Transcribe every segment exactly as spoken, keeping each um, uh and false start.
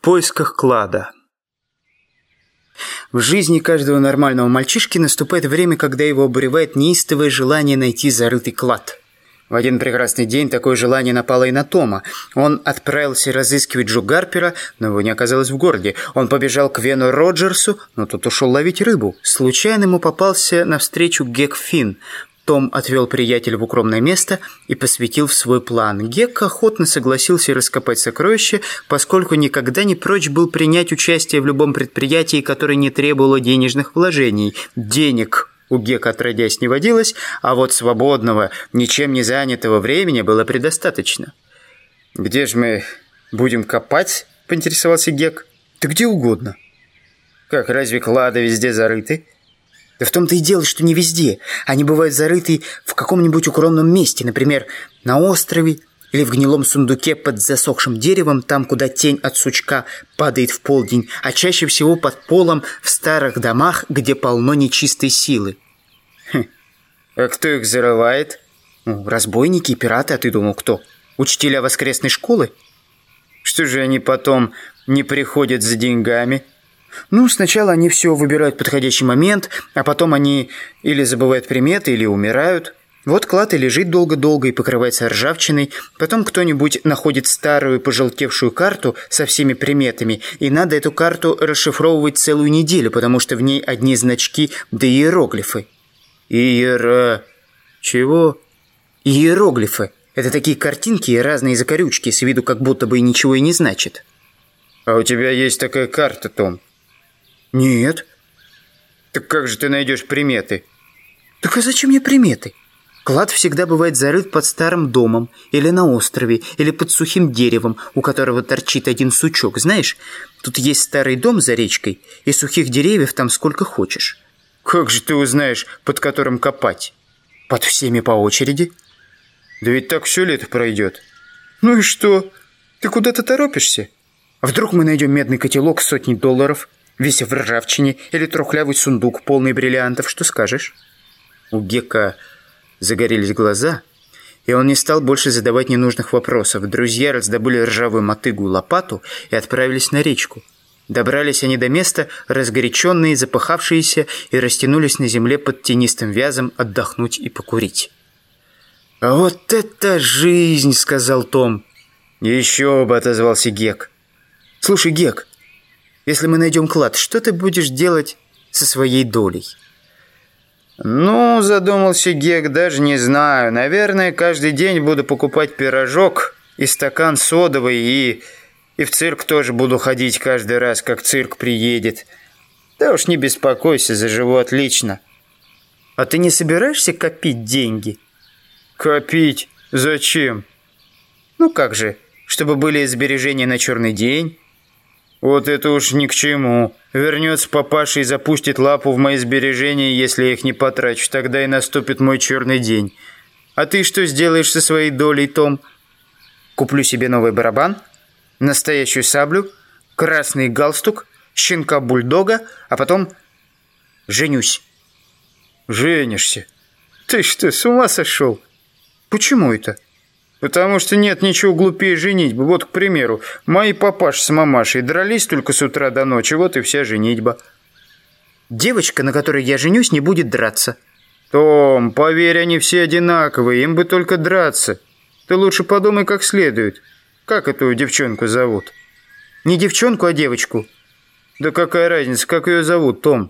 поисках клада. В жизни каждого нормального мальчишки наступает время, когда его обуревает неистовое желание найти зарытый клад. В один прекрасный день такое желание напало и на Тома. Он отправился разыскивать Джо Гарпера, но его не оказалось в городе. Он побежал к Вену Роджерсу, но тот ушел ловить рыбу. Случайно ему попался навстречу Гек Финн. Том отвел приятеля в укромное место и посвятил в свой план. Гек охотно согласился раскопать сокровище, поскольку никогда не прочь был принять участие в любом предприятии, которое не требовало денежных вложений. Денег у Гека отродясь не водилось, а вот свободного, ничем не занятого времени было предостаточно. «Где же мы будем копать?» – поинтересовался Гек. «Да где угодно». «Как, разве клады везде зарыты?» «Да в том-то и дело, что не везде. Они бывают зарыты в каком-нибудь укромном месте, например, на острове или в гнилом сундуке под засохшим деревом, там, куда тень от сучка падает в полдень, а чаще всего под полом в старых домах, где полно нечистой силы». «Хм. А кто их зарывает?» «Ну, разбойники и пираты, а ты думал, кто? Учителя воскресной школы?» «Что же они потом не приходят за деньгами?» «Ну, сначала они все выбирают подходящий момент, а потом они или забывают приметы, или умирают. Вот клад и лежит долго-долго и покрывается ржавчиной. Потом кто-нибудь находит старую пожелтевшую карту со всеми приметами, и надо эту карту расшифровывать целую неделю, потому что в ней одни значки да иероглифы». «Иера... чего?» «Иероглифы. Это такие картинки и разные закорючки, с виду как будто бы ничего и не значит». «А у тебя есть такая карта, Том?» «Нет». «Так как же ты найдешь приметы?» «Так а зачем мне приметы? Клад всегда бывает зарыт под старым домом, или на острове, или под сухим деревом, у которого торчит один сучок. Знаешь, тут есть старый дом за речкой, и сухих деревьев там сколько хочешь». «Как же ты узнаешь, под которым копать?» «Под всеми по очереди». «Да ведь так все лето пройдет». «Ну и что? Ты куда-то торопишься? А вдруг мы найдем медный котелок сотни долларов, весь в ржавчине, или трухлявый сундук, полный бриллиантов? Что скажешь?» У Гека загорелись глаза, и он не стал больше задавать ненужных вопросов. Друзья раздобыли ржавую мотыгу и лопату и отправились на речку. Добрались они до места, разгоряченные, запыхавшиеся, и растянулись на земле под тенистым вязом отдохнуть и покурить. «А вот это жизнь!» — сказал Том. «Еще бы!» — отозвался Гек. «Слушай, Гек, если мы найдем клад, что ты будешь делать со своей долей?» «Ну, — задумался Гек, — даже не знаю. Наверное, каждый день буду покупать пирожок и стакан содовой, и, и в цирк тоже буду ходить каждый раз, как цирк приедет. Да уж не беспокойся, заживу отлично». «А ты не собираешься копить деньги?» «Копить? Зачем?» «Ну как же, чтобы были сбережения на черный день». «Вот это уж ни к чему. Вернется папаша и запустит лапу в мои сбережения, если я их не потрачу. Тогда и наступит мой черный день. А ты что сделаешь со своей долей, Том?» «Куплю себе новый барабан, настоящую саблю, красный галстук, щенка-бульдога, а потом женюсь». «Женишься? Ты что, с ума сошел?» «Почему это?» «Потому что нет ничего глупее женитьбы. Вот, к примеру, мои папаш с мамашей дрались только с утра до ночи, вот и вся женитьба». «Девочка, на которой я женюсь, не будет драться». «Том, поверь, они все одинаковые, им бы только драться. Ты лучше подумай как следует. Как эту девчонку зовут?» «Не девчонку, а девочку». «Да какая разница, как ее зовут, Том?»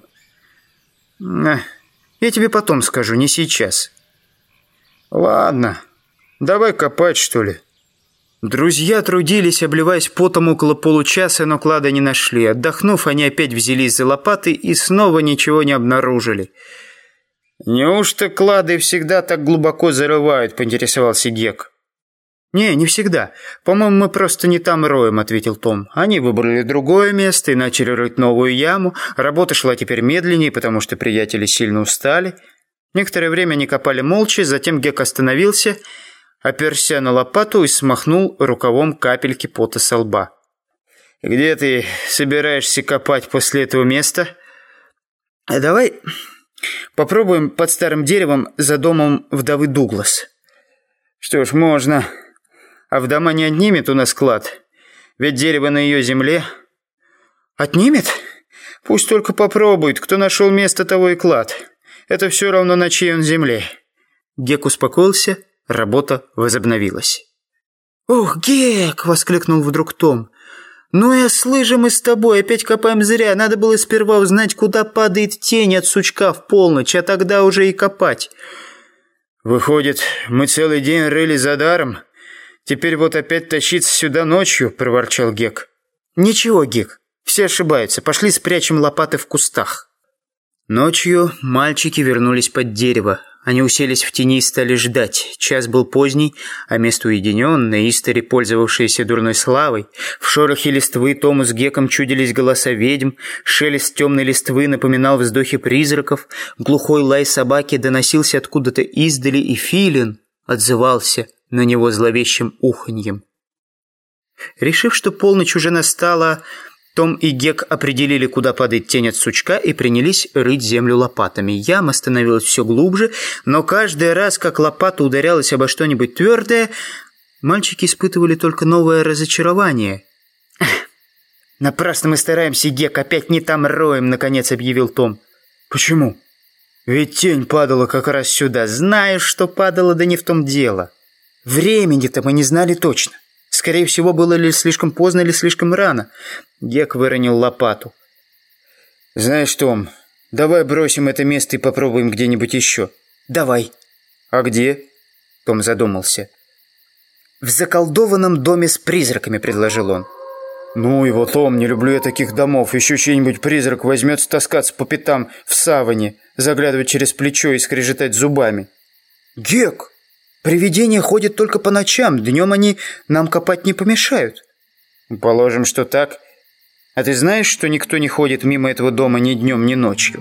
«Я тебе потом скажу, не сейчас». «Ладно». Давай копать, что ли?» Друзья трудились, обливаясь потом около получаса, но клада не нашли. Отдохнув, они опять взялись за лопаты и снова ничего не обнаружили. «Неужто клады всегда так глубоко зарывают?» – поинтересовался Гек. «Не, не всегда. По-моему, мы просто не там роем», – ответил Том. Они выбрали другое место и начали рыть новую яму. Работа шла теперь медленнее, потому что приятели сильно устали. Некоторое время они копали молча, затем Гек остановился, оперся на лопату и смахнул рукавом капельки пота со лба. «Где ты собираешься копать после этого места?» «А давай попробуем под старым деревом за домом вдовы Дуглас». «Что ж, можно. А вдова не отнимет у нас клад. Ведь дерево на ее земле. Отнимет? Пусть только попробует. Кто нашел место, того и клад. Это все равно на чьей он земле. Гек успокоился, работа возобновилась. «Ох, Гек!» — воскликнул вдруг Том. «Ну и слышим мы с тобой, опять копаем зря. Надо было сперва узнать, куда падает тень от сучка в полночь, а тогда уже и копать». «Выходит, мы целый день рыли за даром? Теперь вот опять тащиться сюда ночью?» — проворчал Гек. «Ничего, Гек, все ошибаются. Пошли спрячем лопаты в кустах». Ночью мальчики вернулись под дерево. Они уселись в тени и стали ждать. Час был поздний, а место уединенное, истори, пользовавшееся дурной славой. В шорохе листвы Тому с Геком чудились голоса ведьм, шелест темной листвы напоминал вздохи призраков, глухой лай собаки доносился откуда-то издали, и филин отзывался на него зловещим уханьем. Решив, что полночь уже настала, Том и Гек определили, куда падает тень от сучка, и принялись рыть землю лопатами. Яма становилась все глубже, но каждый раз, как лопата ударялась обо что-нибудь твердое, мальчики испытывали только новое разочарование. «Напрасно мы стараемся, Гек, опять не там роем», — наконец объявил Том. «Почему? Ведь тень падала как раз сюда. Знаешь, что падала, да не в том дело. Времени-то мы не знали точно. Скорее всего, было ли слишком поздно, или слишком рано». Гек выронил лопату. «Знаешь, Том, давай бросим это место и попробуем где-нибудь еще». «Давай». «А где?» Том задумался. «В заколдованном доме с призраками», — предложил он. «Ну его, Том, не люблю я таких домов. Еще чей-нибудь призрак возьмется таскаться по пятам в саване, заглядывать через плечо и скрежетать зубами». «Гек, привидения ходят только по ночам. Днем они нам копать не помешают». «Положим, что так. А ты знаешь, что никто не ходит мимо этого дома ни днем, ни ночью?»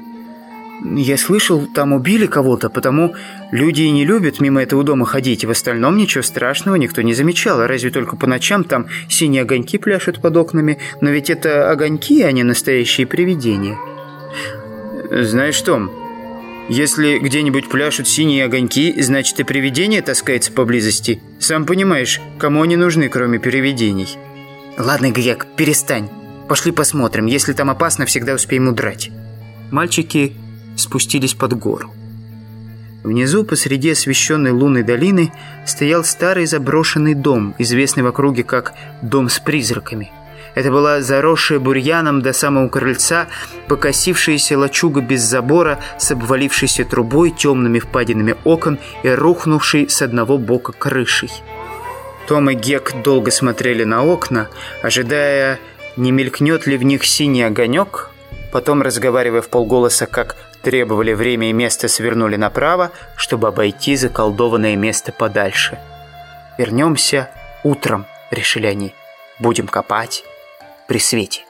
«Я слышал, там убили кого-то, потому люди и не любят мимо этого дома ходить. В остальном ничего страшного никто не замечал. Разве только по ночам там синие огоньки пляшут под окнами. Но ведь это огоньки, а не настоящие привидения». «Знаешь, Том, если где-нибудь пляшут синие огоньки, значит и привидение таскается поблизости. Сам понимаешь, кому они нужны, кроме привидений». «Ладно, Гек, перестань. Пошли посмотрим. Если там опасно, всегда успеем удрать». Мальчики спустились под гору. Внизу, посреди освещенной лунной долины, стоял старый заброшенный дом, известный в округе как «Дом с призраками». Это была заросшая бурьяном до самого крыльца покосившаяся лачуга без забора с обвалившейся трубой, темными впадинами окон и рухнувшей с одного бока крышей. Том и Гек долго смотрели на окна, ожидая, не мелькнет ли в них синий огонек. Потом, разговаривая вполголоса, как требовали время и место, свернули направо, чтобы обойти заколдованное место подальше. «Вернемся утром», — решили они. «Будем копать при свете».